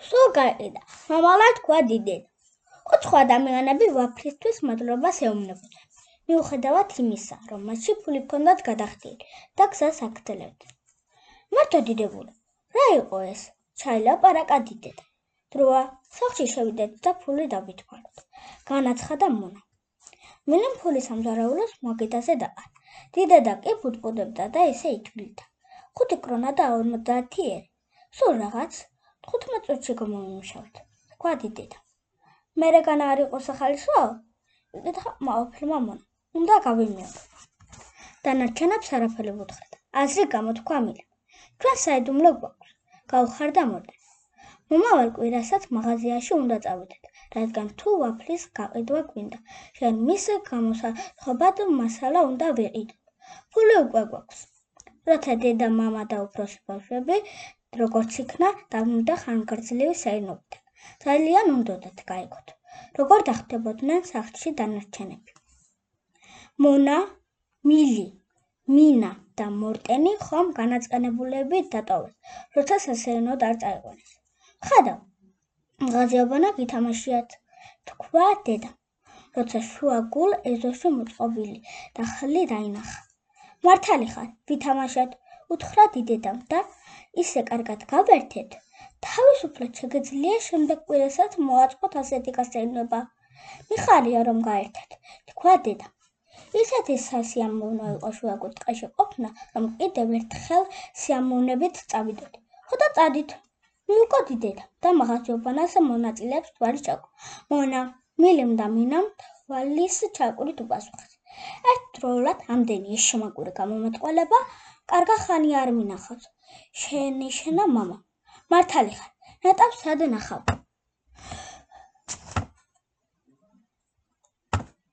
სულ გაიყიდა, მომავალ თქვა დიდედ. ოთხ ადამიანები ვაფლისთვის მადლობას ეუბნებოდნენ. მიუხედავად იმისა, რომ მასში ფული ჰქონდათ გადახდილი და გზას აგრძელებდნენ. მართო დიდებული, რა იყო ეს? ჩაილაპარაკა დიდედ. დროა, სახლში შევიდეთ და ფული დავითვალოთ. განაცხადა მონა. მილიმ ფულის ამზარავლოს მაგიდაზე დაყარ. დიდედა კი ბუდბუდებდა და ესე ითვლიდა. 5 კრონა და 50 ერი. სულ რაღაც 15 წუთში გამომიმუშავეთ. თქვა დიდედა. მერე განა არ იყო სახალისო? იკითხა მაოფლმა მონა. უნდა გავიმეორო. დანარჩენებს არაფერი ვუთხრეთ. აზრი გამოთქვა მილიმ. ჩვენ საიდუმლო გვაქვს. გავხარდა მორდენ. მომავალ კვირასაც მაღაზიაში უნდა წავიდეთ, რადგან თუ ვაფლის გაყიდვა გვინდა, შენ მის გამოსახობად მასალა უნდა ვიყიდოთ. ფული უკვე გვაქვს. როცა დედა, მამა და უფროსი ბავშვები როგორც იქნა, დავნიდა ხანგრძლივი საინოვიდან. ძალიან უნდოდათ გაიგოთ, როგორ დახდებოდნენ სახლში დანარჩენები. მონა, მილი, მინა და მორტენი ხომ განაწყენებულებით დატოვეს, როცა სასეირნოდ არ წაიყვანეს. ხედავ, მაღაზიობანა გითამაშიათ, თქვა დედამ, როცა შუა გულ ეზოში მოწყობილი დახლი დაინახა. მართალი ხარ, ვითამაშოთ, უთხრა დიდედამ და ისე კარგად გავერთეთ, თავისუფლად შეგეძლია შემდეგ კვირასაც მოაწყოთ ასეთი გასეირნება. მიხარია რომ გაერთეთ, თქვა დედამ. ისეთი სასიამოვნო იყო შუა კუთხეში ყოფნა, რომ კიდევ ერთხელ სიამოვნებით წავიდოთ. ხო და წადით. მიუგო დიდედამ და მაღაზიობანას მონაწილეებს თვალი ჩაგო. მონა, მილიმ და მინამ თვალის ჩაკვრით უპასუხეს. ერთდროულად ამდენი ეს შემაგური გამომეტყველება კარგა ხანი არ მინახავს. შეენიშნა მამა. მართალი ხარ, ნატავს სად ნახავ?